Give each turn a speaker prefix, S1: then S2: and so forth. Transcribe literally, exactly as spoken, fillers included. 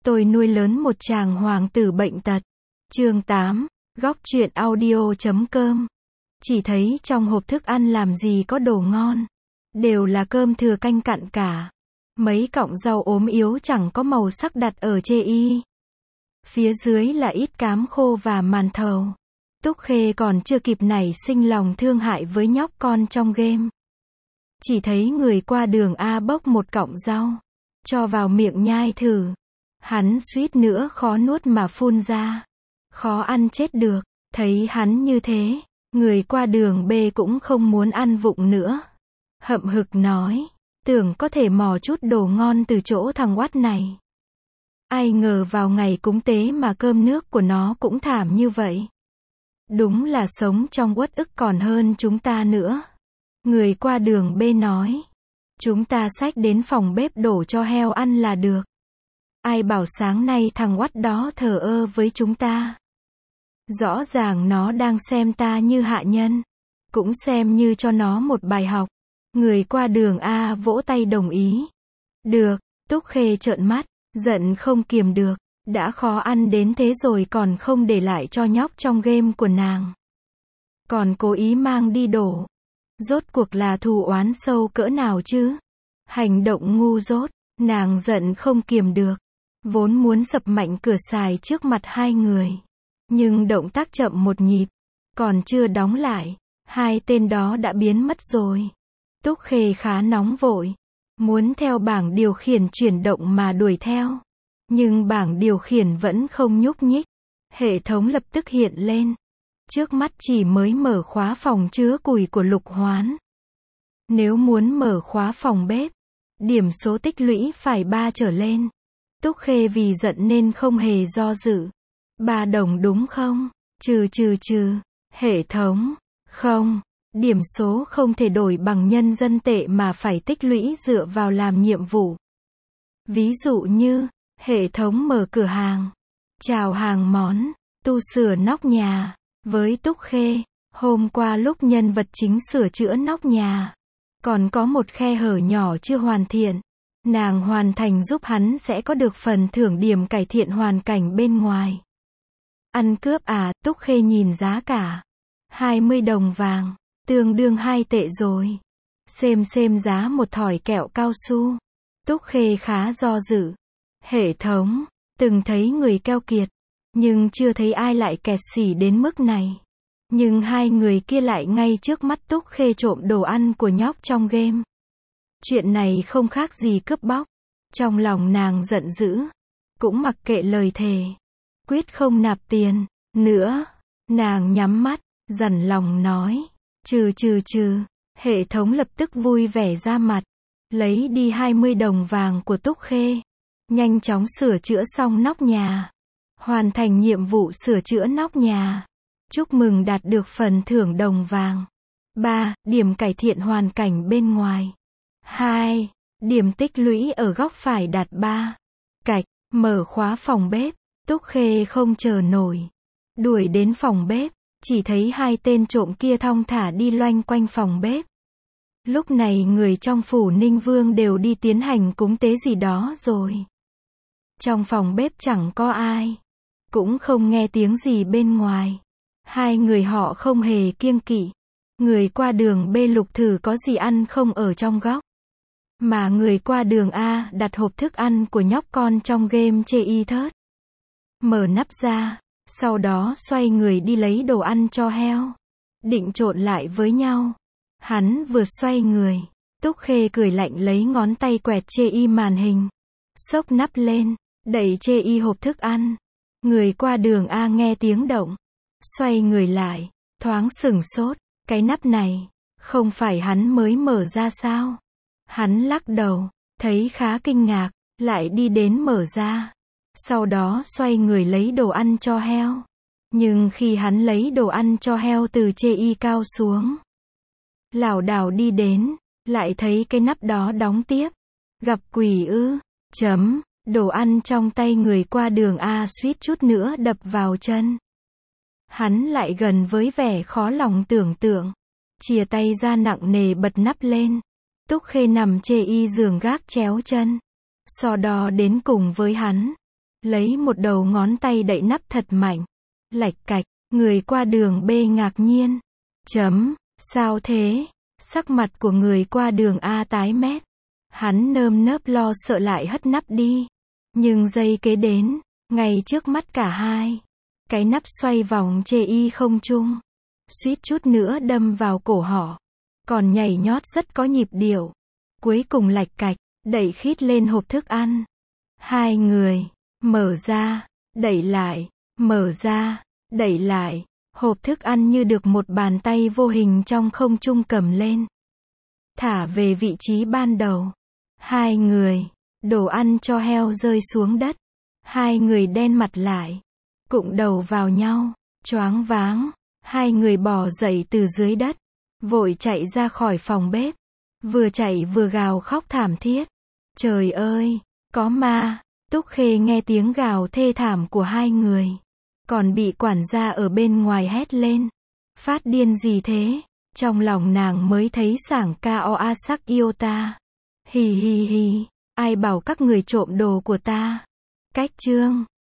S1: Tôi nuôi lớn một chàng hoàng tử bệnh tật. Chương tám, góc truyện audio chấm com. Chỉ thấy trong hộp thức ăn làm gì có đồ ngon. Đều là cơm thừa canh cặn cả. Mấy cọng rau ốm yếu chẳng có màu sắc đặt ở chê y. Phía dưới là ít cám khô và màn thầu. Túc Khê còn chưa kịp nảy sinh lòng thương hại với nhóc con trong game. Chỉ thấy người qua đường A bốc một cọng rau. Cho vào miệng nhai thử. Hắn suýt nữa khó nuốt mà phun ra. Khó ăn chết được. Thấy hắn như thế, người qua đường B cũng không muốn ăn vụng nữa. Hậm hực nói, tưởng có thể mò chút đồ ngon từ chỗ thằng oắt này. Ai ngờ vào ngày cúng tế mà cơm nước của nó cũng thảm như vậy. Đúng là sống trong uất ức còn hơn chúng ta nữa. Người qua đường B nói, chúng ta xách đến phòng bếp đổ cho heo ăn là được. Ai bảo sáng nay thằng oắt đó thờ ơ với chúng ta. Rõ ràng nó đang xem ta như hạ nhân. Cũng xem như cho nó một bài học. Người qua đường A vỗ tay đồng ý. Được, Túc Khê trợn mắt, giận không kiềm được. Đã khó ăn đến thế rồi còn không để lại cho nhóc trong game của nàng. Còn cố ý mang đi đổ. Rốt cuộc là thù oán sâu cỡ nào chứ? Hành động ngu dốt, nàng giận không kiềm được. Vốn muốn sập mạnh cửa xài trước mặt hai người. Nhưng động tác chậm một nhịp. Còn chưa đóng lại. Hai tên đó đã biến mất rồi. Túc Khê khá nóng vội. Muốn theo bảng điều khiển chuyển động mà đuổi theo. Nhưng bảng điều khiển vẫn không nhúc nhích. Hệ thống lập tức hiện lên. Trước mắt chỉ mới mở khóa phòng chứa củi của Lục Hoán. Nếu muốn mở khóa phòng bếp, điểm số tích lũy phải ba trở lên. Túc Khê vì giận nên không hề do dự. Ba đồng đúng không? Trừ trừ trừ. Hệ thống. Không. Điểm số không thể đổi bằng nhân dân tệ mà phải tích lũy dựa vào làm nhiệm vụ. Ví dụ như, hệ thống mở cửa hàng, chào hàng món, tu sửa nóc nhà. Với Túc Khê, hôm qua lúc nhân vật chính sửa chữa nóc nhà, còn có một khe hở nhỏ chưa hoàn thiện. Nàng hoàn thành giúp hắn sẽ có được phần thưởng điểm cải thiện hoàn cảnh bên ngoài. Ăn cướp à? Túc Khê nhìn giá cả. hai mươi đồng vàng, tương đương hai tệ rồi. Xem xem giá một thỏi kẹo cao su. Túc Khê khá do dự. Hệ thống, từng thấy người keo kiệt, nhưng chưa thấy ai lại kẹt xỉ đến mức này. Nhưng hai người kia lại ngay trước mắt Túc Khê trộm đồ ăn của nhóc trong game. Chuyện này không khác gì cướp bóc. Trong lòng nàng giận dữ. Cũng mặc kệ lời thề. Quyết không nạp tiền nữa. Nàng nhắm mắt, dằn lòng nói. Trừ trừ trừ. Hệ thống lập tức vui vẻ ra mặt. Lấy đi hai mươi đồng vàng của Túc Khê. Nhanh chóng sửa chữa xong nóc nhà. Hoàn thành nhiệm vụ sửa chữa nóc nhà. Chúc mừng đạt được phần thưởng đồng vàng. ba. Điểm cải thiện hoàn cảnh bên ngoài. hai. Điểm tích lũy ở góc phải đạt ba. Cạch, mở khóa phòng bếp. Túc Khê không chờ nổi. Đuổi đến phòng bếp, chỉ thấy hai tên trộm kia thong thả đi loanh quanh phòng bếp. Lúc này người trong phủ Ninh Vương đều đi tiến hành cúng tế gì đó rồi. Trong phòng bếp chẳng có ai. Cũng không nghe tiếng gì bên ngoài. Hai người họ không hề kiêng kỵ. Người qua đường B lục thử có gì ăn không ở trong góc. Mà người qua đường A đặt hộp thức ăn của nhóc con trong game chê y thớt. Mở nắp ra, sau đó xoay người đi lấy đồ ăn cho heo. Định trộn lại với nhau. Hắn vừa xoay người, Túc Khê cười lạnh lấy ngón tay quẹt chê y màn hình. Xốc nắp lên, đẩy chê y hộp thức ăn. Người qua đường A nghe tiếng động. Xoay người lại, thoáng sửng sốt. Cái nắp này, không phải hắn mới mở ra sao? Hắn lắc đầu, thấy khá kinh ngạc, lại đi đến mở ra. Sau đó xoay người lấy đồ ăn cho heo. Nhưng khi hắn lấy đồ ăn cho heo từ chê y cao xuống, lảo đảo đi đến, lại thấy cái nắp đó đóng tiếp. Gặp quỷ ư? Chấm, đồ ăn trong tay người qua đường A suýt chút nữa đập vào chân. Hắn lại gần với vẻ khó lòng tưởng tượng. Chìa tay ra nặng nề bật nắp lên. Túc Khê nằm chê y giường gác chéo chân. So đo đến cùng với hắn. lấy một đầu ngón tay đậy nắp thật mạnh. Lạch cạch, người qua đường B ngạc nhiên. Chấm, sao thế? Sắc mặt của người qua đường A tái mét. Hắn nơm nớp lo sợ lại hất nắp đi. Nhưng giây kế đến, ngay trước mắt cả hai, cái nắp xoay vòng chê y không trung, suýt chút nữa đâm vào cổ họ, còn nhảy nhót rất có nhịp điệu. Cuối cùng lạch cạch, đẩy khít lên hộp thức ăn. Hai người, mở ra, đẩy lại, mở ra, đẩy lại, hộp thức ăn như được một bàn tay vô hình trong không trung cầm lên, thả về vị trí ban đầu. Hai người, đồ ăn cho heo rơi xuống đất. Hai người đen mặt lại, cụng đầu vào nhau, choáng váng. Hai người bò dậy từ dưới đất, vội chạy ra khỏi phòng bếp, vừa chạy vừa gào khóc thảm thiết. Trời ơi, có ma! Túc Khê nghe tiếng gào thê thảm của hai người, còn bị quản gia ở bên ngoài hét lên. Phát điên gì thế? Trong lòng nàng mới thấy sảng ca o a sắc yêu ta. Hì hì hì, ai bảo các người trộm đồ của ta? Cách chương